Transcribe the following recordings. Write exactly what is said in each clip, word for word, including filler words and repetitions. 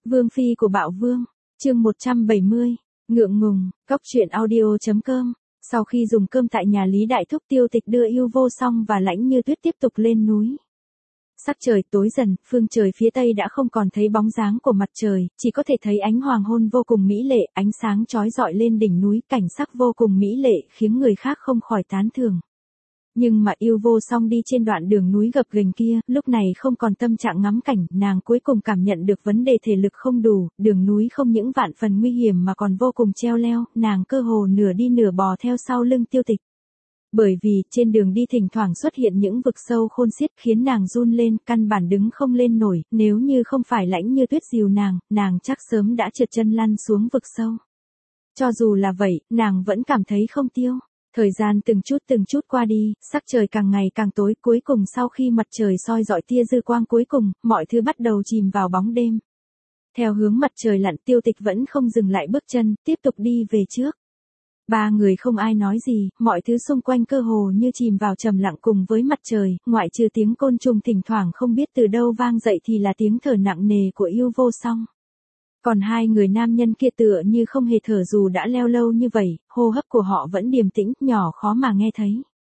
Vương phi của Bạo Vương, chương một trăm bảy mươi, ngượng ngùng, cóc truyện audio.com. Sau khi dùng cơm tại nhà Lý Đại Thúc, Tiêu Tịch đưa Yêu Vô Song và Lãnh Như Tuyết tiếp tục lên núi. Sắc trời tối dần, phương trời phía tây đã không còn thấy bóng dáng của mặt trời, chỉ có thể thấy ánh hoàng hôn vô cùng mỹ lệ, ánh sáng chói rọi lên đỉnh núi, cảnh sắc vô cùng mỹ lệ khiến người khác không khỏi tán thưởng. Nhưng mà Yêu Vô Song đi trên đoạn đường núi gập ghềnh kia, lúc này không còn tâm trạng ngắm cảnh, nàng cuối cùng cảm nhận được vấn đề thể lực không đủ, đường núi không những vạn phần nguy hiểm mà còn vô cùng treo leo, nàng cơ hồ nửa đi nửa bò theo sau lưng Tiêu Tịch. Bởi vì, trên đường đi thỉnh thoảng xuất hiện những vực sâu khôn xiết khiến nàng run lên, căn bản đứng không lên nổi, nếu như không phải Lãnh Như Tuyết dìu nàng, nàng chắc sớm đã trượt chân lăn xuống vực sâu. Cho dù là vậy, nàng vẫn cảm thấy không tiêu. Thời gian từng chút từng chút qua đi, sắc trời càng ngày càng tối, cuối cùng sau khi mặt trời soi rọi tia dư quang cuối cùng, mọi thứ bắt đầu chìm vào bóng đêm. Theo hướng mặt trời lặn, Tiêu Tịch vẫn không dừng lại bước chân, tiếp tục đi về trước. Ba người không ai nói gì, mọi thứ xung quanh cơ hồ như chìm vào trầm lặng cùng với mặt trời, ngoại trừ tiếng côn trùng thỉnh thoảng không biết từ đâu vang dậy thì là tiếng thở nặng nề của Yêu Vô Song. Còn hai người nam nhân kia tựa như không hề thở dù đã leo lâu như vậy, hô hấp của họ vẫn điềm tĩnh, nhỏ khó mà nghe thấy.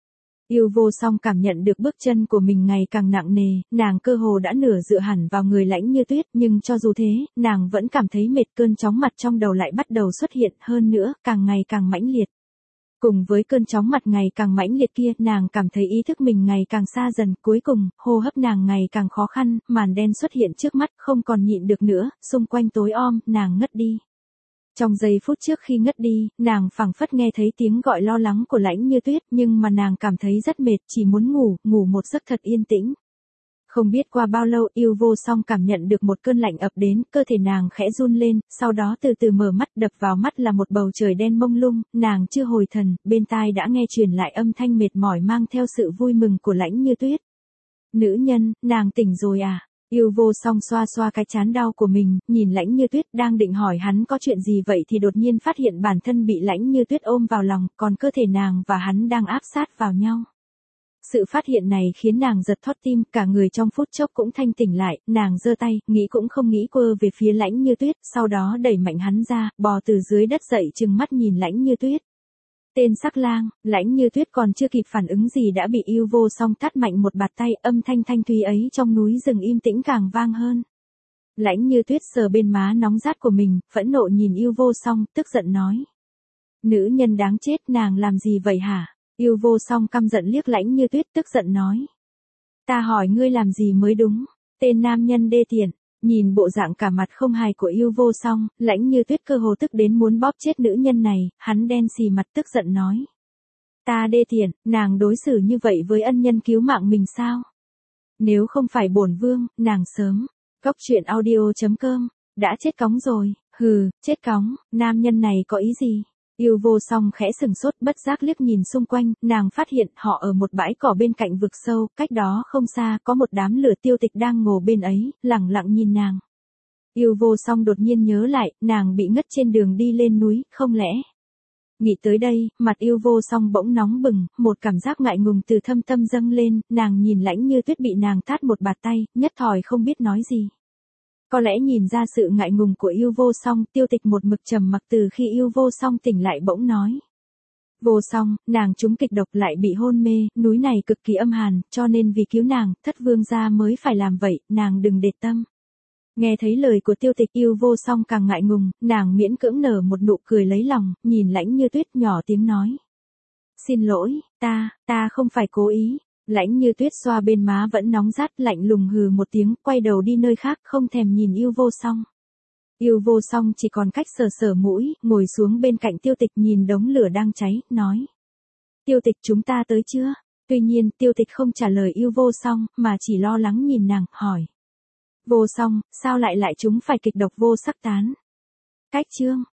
Yêu Vô Song cảm nhận được bước chân của mình ngày càng nặng nề, nàng cơ hồ đã nửa dựa hẳn vào người Lãnh Như Tuyết, nhưng cho dù thế, nàng vẫn cảm thấy mệt, cơn chóng mặt trong đầu lại bắt đầu xuất hiện, hơn nữa, càng ngày càng mãnh liệt. Cùng với cơn chóng mặt ngày càng mãnh liệt kia, nàng cảm thấy ý thức mình ngày càng xa dần, cuối cùng, hô hấp nàng ngày càng khó khăn, màn đen xuất hiện trước mắt, không còn nhịn được nữa, xung quanh tối om, nàng ngất đi. Trong giây phút trước khi ngất đi, nàng phảng phất nghe thấy tiếng gọi lo lắng của Lãnh Như Tuyết, nhưng mà nàng cảm thấy rất mệt, chỉ muốn ngủ, ngủ một giấc thật yên tĩnh. Không biết qua bao lâu, Yêu Vô Song cảm nhận được một cơn lạnh ập đến, cơ thể nàng khẽ run lên, sau đó từ từ mở mắt, đập vào mắt là một bầu trời đen mông lung, nàng chưa hồi thần, bên tai đã nghe truyền lại âm thanh mệt mỏi mang theo sự vui mừng của Lãnh Như Tuyết. Nữ nhân, nàng tỉnh rồi à? Yêu Vô Song xoa xoa cái trán đau của mình, nhìn Lãnh Như Tuyết đang định hỏi hắn có chuyện gì vậy thì đột nhiên phát hiện bản thân bị Lãnh Như Tuyết ôm vào lòng, còn cơ thể nàng và hắn đang áp sát vào nhau. Sự phát hiện này khiến nàng giật thót tim, cả người trong phút chốc cũng thanh tỉnh lại, nàng giơ tay, nghĩ cũng không nghĩ quơ về phía Lãnh Như Tuyết, sau đó đẩy mạnh hắn ra, bò từ dưới đất dậy trừng mắt nhìn Lãnh Như Tuyết. Tên sắc lang, Lãnh Như Tuyết còn chưa kịp phản ứng gì đã bị Yêu Vô Song tát mạnh một bạt tay, âm thanh thanh thúy ấy trong núi rừng im tĩnh càng vang hơn. Lãnh Như Tuyết sờ bên má nóng rát của mình, phẫn nộ nhìn Yêu Vô Song, tức giận nói. Nữ nhân đáng chết, nàng làm gì vậy hả? Yêu Vô Song căm giận liếc Lãnh Như Tuyết, tức giận nói. Ta hỏi ngươi làm gì mới đúng, tên nam nhân đê tiện. Nhìn bộ dạng cả mặt không hài của Yêu Vô Song, Lãnh Như Tuyết cơ hồ tức đến muốn bóp chết nữ nhân này, hắn đen xì mặt tức giận nói. Ta đê tiện, nàng đối xử như vậy với ân nhân cứu mạng mình sao? Nếu không phải bổn vương, nàng sớm. Cóc truyện audio.com, đã chết cóng rồi, hừ, chết cóng, nam nhân này có ý gì? Yêu Vô Song khẽ sừng sốt, bất giác liếc nhìn xung quanh, nàng phát hiện họ ở một bãi cỏ bên cạnh vực sâu, cách đó không xa có một đám lửa. Tiêu Tịch đang ngồi bên ấy, lẳng lặng nhìn nàng. Yêu Vô Song đột nhiên nhớ lại, nàng bị ngất trên đường đi lên núi, không lẽ? Nghĩ tới đây, mặt Yêu Vô Song bỗng nóng bừng, một cảm giác ngại ngùng từ thâm tâm dâng lên, nàng nhìn Lãnh Như Tuyết bị nàng tát một bạt tay, nhất thời không biết nói gì. Có lẽ nhìn ra sự ngại ngùng của Yêu Vô Song, Tiêu Tịch một mực trầm mặc từ khi Yêu Vô Song tỉnh lại bỗng nói. Vô Song, nàng trúng kịch độc lại bị hôn mê, núi này cực kỳ âm hàn, cho nên vì cứu nàng, thất vương gia mới phải làm vậy, nàng đừng để tâm. Nghe thấy lời của Tiêu Tịch, Yêu Vô Song càng ngại ngùng, nàng miễn cưỡng nở một nụ cười lấy lòng, nhìn Lãnh Như Tuyết nhỏ tiếng nói. Xin lỗi, ta, ta không phải cố ý. Lãnh Như Tuyết xoa bên má vẫn nóng rát, lạnh lùng hừ một tiếng, quay đầu đi nơi khác, không thèm nhìn Yêu Vô Song. Yêu Vô Song chỉ còn cách sờ sờ mũi, ngồi xuống bên cạnh Tiêu Tịch nhìn đống lửa đang cháy, nói. Tiêu Tịch, chúng ta tới chưa? Tuy nhiên, Tiêu Tịch không trả lời Yêu Vô Song, mà chỉ lo lắng nhìn nàng, hỏi. Vô Song, sao lại lại chúng phải kịch độc vô sắc tán? Cách chương,